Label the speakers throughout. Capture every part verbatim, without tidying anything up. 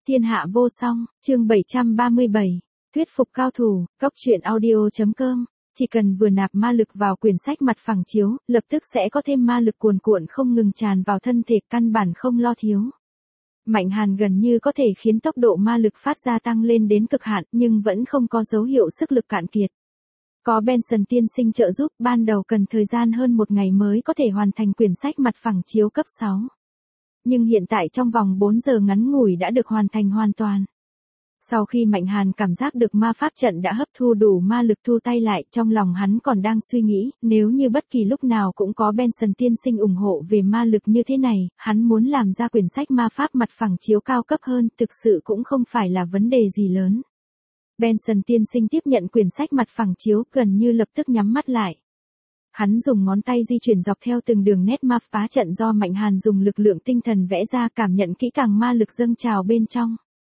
Speaker 1: Thiên hạ vô song, chương bảy trăm ba mươi bảy, thuyết phục cao thủ, cốc truyện audio chấm com. Chỉ cần vừa nạp ma lực vào quyển sách mặt phẳng chiếu, lập tức sẽ có thêm ma lực cuồn cuộn không ngừng tràn vào thân thể, căn bản không lo thiếu. Mạnh Hàn gần như có thể khiến tốc độ ma lực phát ra tăng lên đến cực hạn, nhưng vẫn không có dấu hiệu sức lực cạn kiệt. Có Benson tiên sinh trợ giúp, ban đầu cần thời gian hơn một ngày mới có thể hoàn thành quyển sách mặt phẳng chiếu cấp sáu. Nhưng hiện tại trong vòng bốn giờ ngắn ngủi đã được hoàn thành hoàn toàn. Sau khi Mạnh Hàn cảm giác được ma pháp trận đã hấp thu đủ ma lực thu tay lại, trong lòng hắn còn đang suy nghĩ, nếu như bất kỳ lúc nào cũng có Benson tiên sinh ủng hộ về ma lực như thế này, hắn muốn làm ra quyển sách ma pháp mặt phẳng chiếu cao cấp hơn, thực sự cũng không phải là vấn đề gì lớn. Benson tiên sinh tiếp nhận quyển sách mặt phẳng chiếu, gần như lập tức nhắm mắt lại. Hắn dùng ngón tay di chuyển dọc theo từng đường nét ma phá trận do Mạnh Hàn dùng lực lượng tinh thần vẽ ra, cảm nhận kỹ càng ma lực dâng trào bên trong.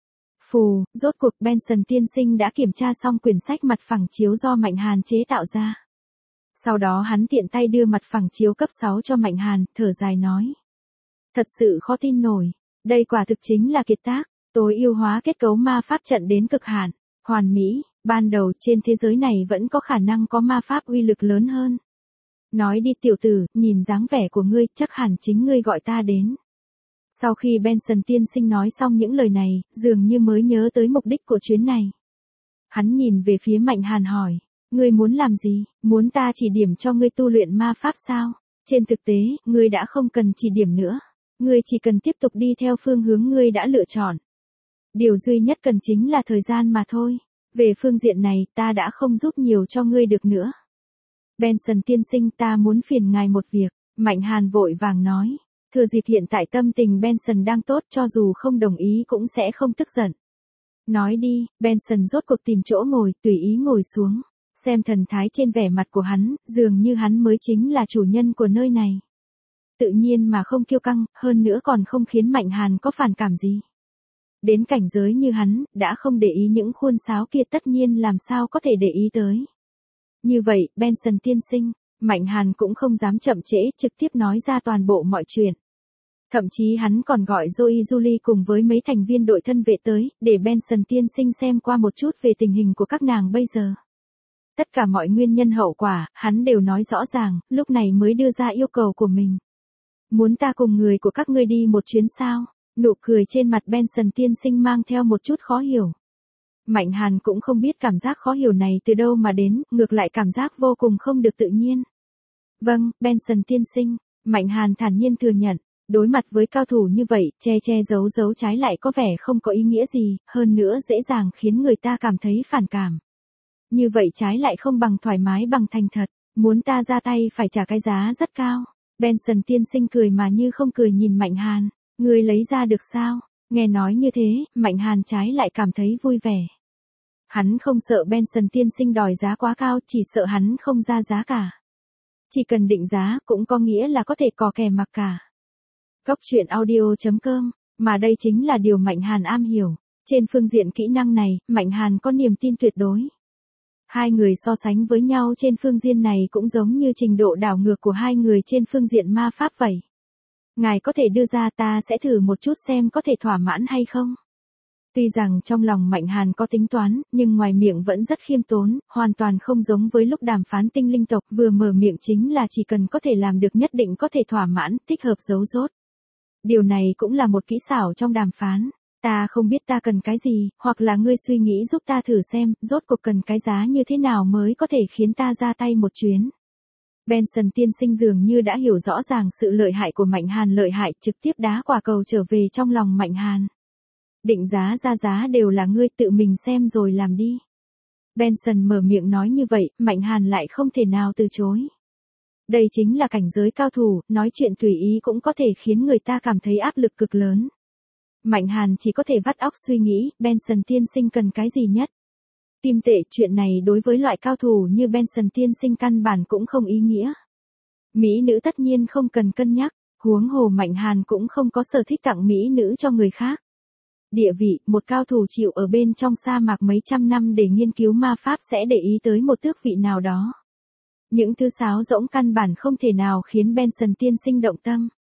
Speaker 1: Phù, rốt cuộc Benson tiên sinh đã kiểm tra xong quyển sách mặt phẳng chiếu do Mạnh Hàn chế tạo ra. Sau đó hắn tiện tay đưa mặt phẳng chiếu cấp sáu cho Mạnh Hàn, thở dài nói. Thật sự khó tin nổi, đây quả thực chính là kiệt tác, tối ưu hóa kết cấu ma pháp trận đến cực hạn, hoàn mỹ, ban đầu trên thế giới này vẫn có khả năng có ma pháp uy lực lớn hơn. Nói đi tiểu tử, nhìn dáng vẻ của ngươi, chắc hẳn chính ngươi gọi ta đến. Sau khi Benson tiên sinh nói xong những lời này, dường như mới nhớ tới mục đích của chuyến này. Hắn nhìn về phía Mạnh Hàn hỏi, ngươi muốn làm gì, muốn ta chỉ điểm cho ngươi tu luyện ma pháp sao? Trên thực tế, ngươi đã không cần chỉ điểm nữa. Ngươi chỉ cần tiếp tục đi theo phương hướng ngươi đã lựa chọn. Điều duy nhất cần chính là thời gian mà thôi. Về phương diện này, ta đã không giúp nhiều cho ngươi được nữa. Benson tiên sinh, ta muốn phiền ngài một việc, Mạnh Hàn vội vàng nói. Thừa dịp hiện tại tâm tình Benson đang tốt, cho dù không đồng ý cũng sẽ không tức giận. Nói đi, Benson rốt cuộc tìm chỗ ngồi, tùy ý ngồi xuống. Xem thần thái trên vẻ mặt của hắn, dường như hắn mới chính là chủ nhân của nơi này. Tự nhiên mà không kiêu căng, hơn nữa còn không khiến Mạnh Hàn có phản cảm gì. Đến cảnh giới như hắn, đã không để ý những khuôn sáo kia, tất nhiên làm sao có thể để ý tới. Như vậy, Benson tiên sinh, Mạnh Hàn cũng không dám chậm trễ, trực tiếp nói ra toàn bộ mọi chuyện. Thậm chí hắn còn gọi Joey Julie cùng với mấy thành viên đội thân vệ tới, để Benson tiên sinh xem qua một chút về tình hình của các nàng bây giờ. Tất cả mọi nguyên nhân hậu quả, hắn đều nói rõ ràng, lúc này mới đưa ra yêu cầu của mình. Muốn ta cùng người của các ngươi đi một chuyến sao? Nụ cười trên mặt Benson tiên sinh mang theo một chút khó hiểu. Mạnh Hàn cũng không biết cảm giác khó hiểu này từ đâu mà đến, ngược lại cảm giác vô cùng không được tự nhiên. Vâng, Benson tiên sinh, Mạnh Hàn thản nhiên thừa nhận. Đối mặt với cao thủ như vậy, che che giấu giấu trái lại có vẻ không có ý nghĩa gì, hơn nữa dễ dàng khiến người ta cảm thấy phản cảm. Như vậy trái lại không bằng thoải mái bằng thành thật, muốn ta ra tay phải trả cái giá rất cao. Benson tiên sinh cười mà như không cười nhìn Mạnh Hàn, ngươi lấy ra được sao? Nghe nói như thế, Mạnh Hàn trái lại cảm thấy vui vẻ. Hắn không sợ Benson tiên sinh đòi giá quá cao, chỉ sợ hắn không ra giá cả. Chỉ cần định giá, cũng có nghĩa là có thể cò kè mặc cả. cốc truyện audio chấm com, mà đây chính là điều Mạnh Hàn am hiểu. Trên phương diện kỹ năng này, Mạnh Hàn có niềm tin tuyệt đối. Hai người so sánh với nhau trên phương diện này cũng giống như trình độ đảo ngược của hai người trên phương diện ma pháp vậy. Ngài có thể đưa ra, ta sẽ thử một chút xem có thể thỏa mãn hay không. Tuy rằng trong lòng Mạnh Hàn có tính toán, nhưng ngoài miệng vẫn rất khiêm tốn, hoàn toàn không giống với lúc đàm phán tinh linh tộc, vừa mở miệng chính là chỉ cần có thể làm được nhất định có thể thỏa mãn, thích hợp giấu rốt. Điều này cũng là một kỹ xảo trong đàm phán. Ta không biết ta cần cái gì, hoặc là ngươi suy nghĩ giúp ta thử xem, rốt cuộc cần cái giá như thế nào mới có thể khiến ta ra tay một chuyến. Benson tiên sinh dường như đã hiểu rõ ràng sự lợi hại của Mạnh Hàn, lợi hại, trực tiếp đá quả cầu trở về trong lòng Mạnh Hàn. Định giá ra giá đều là ngươi, tự mình xem rồi làm đi. Benson mở miệng nói như vậy, Mạnh Hàn lại không thể nào từ chối. Đây chính là cảnh giới cao thủ, nói chuyện tùy ý cũng có thể khiến người ta cảm thấy áp lực cực lớn. Mạnh Hàn chỉ có thể vắt óc suy nghĩ, Benson tiên sinh cần cái gì nhất. Kim tệ, chuyện này đối với loại cao thủ như Benson tiên sinh căn bản cũng không ý nghĩa. Mỹ nữ tất nhiên không cần cân nhắc, huống hồ Mạnh Hàn cũng không có sở thích tặng mỹ nữ cho người khác. Địa vị, một cao thủ chịu ở bên trong sa mạc mấy trăm năm để nghiên cứu ma pháp sẽ để ý tới một tước vị nào đó. Những thứ sáo rỗng căn bản không thể nào khiến Benson tiên sinh động tâm.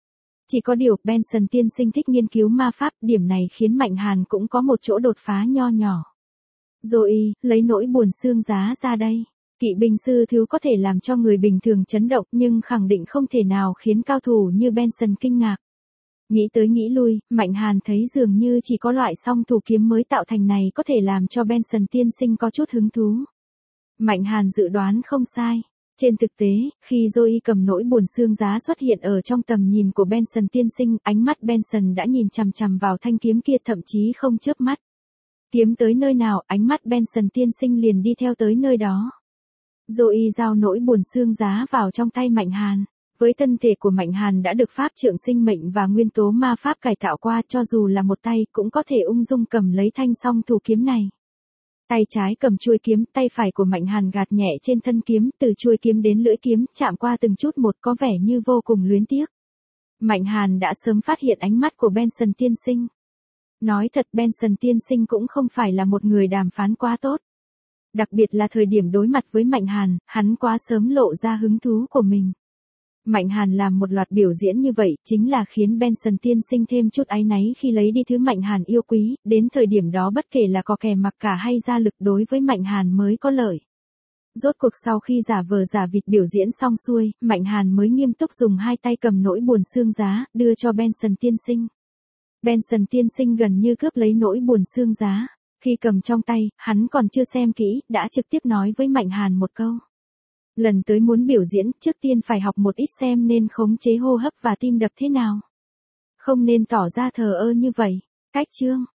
Speaker 1: Chỉ có điều Benson tiên sinh thích nghiên cứu ma pháp, điểm này khiến Mạnh Hàn cũng có một chỗ đột phá nho nhỏ. Rồi, lấy nỗi buồn xương giá ra đây. Kỵ binh sư thứ có thể làm cho người bình thường chấn động nhưng khẳng định không thể nào khiến cao thủ như Benson kinh ngạc. Nghĩ tới nghĩ lui, Mạnh Hàn thấy dường như chỉ có loại song thủ kiếm mới tạo thành này có thể làm cho Benson tiên sinh có chút hứng thú. Mạnh Hàn dự đoán không sai. Trên thực tế, khi Zoe cầm nỗi buồn xương giá xuất hiện ở trong tầm nhìn của Benson tiên sinh, ánh mắt Benson đã nhìn chằm chằm vào thanh kiếm kia thậm chí không chớp mắt. Kiếm tới nơi nào, ánh mắt Benson tiên sinh liền đi theo tới nơi đó. Zoe giao nỗi buồn xương giá vào trong tay Mạnh Hàn. Với thân thể của Mạnh Hàn đã được pháp trượng sinh mệnh và nguyên tố ma pháp cải tạo qua, cho dù là một tay cũng có thể ung dung cầm lấy thanh song thủ kiếm này. Tay trái cầm chuôi kiếm, tay phải của Mạnh Hàn gạt nhẹ trên thân kiếm, từ chuôi kiếm đến lưỡi kiếm, chạm qua từng chút một có vẻ như vô cùng luyến tiếc. Mạnh Hàn đã sớm phát hiện ánh mắt của Benson tiên sinh. Nói thật, Benson tiên sinh cũng không phải là một người đàm phán quá tốt. Đặc biệt là thời điểm đối mặt với Mạnh Hàn, hắn quá sớm lộ ra hứng thú của mình. Mạnh Hàn làm một loạt biểu diễn như vậy, chính là khiến Benson tiên sinh thêm chút áy náy khi lấy đi thứ Mạnh Hàn yêu quý, đến thời điểm đó bất kể là có kẻ mặc cả hay gia lực đối với Mạnh Hàn mới có lợi. Rốt cuộc sau khi giả vờ giả vịt biểu diễn xong xuôi, Mạnh Hàn mới nghiêm túc dùng hai tay cầm nỗi buồn xương giá, đưa cho Benson tiên sinh. Benson tiên sinh gần như cướp lấy nỗi buồn xương giá. Khi cầm trong tay, hắn còn chưa xem kỹ, đã trực tiếp nói với Mạnh Hàn một câu. Lần tới muốn biểu diễn, trước tiên phải học một ít xem nên khống chế hô hấp và tim đập thế nào. Không nên tỏ ra thờ ơ như vậy. Cách chương.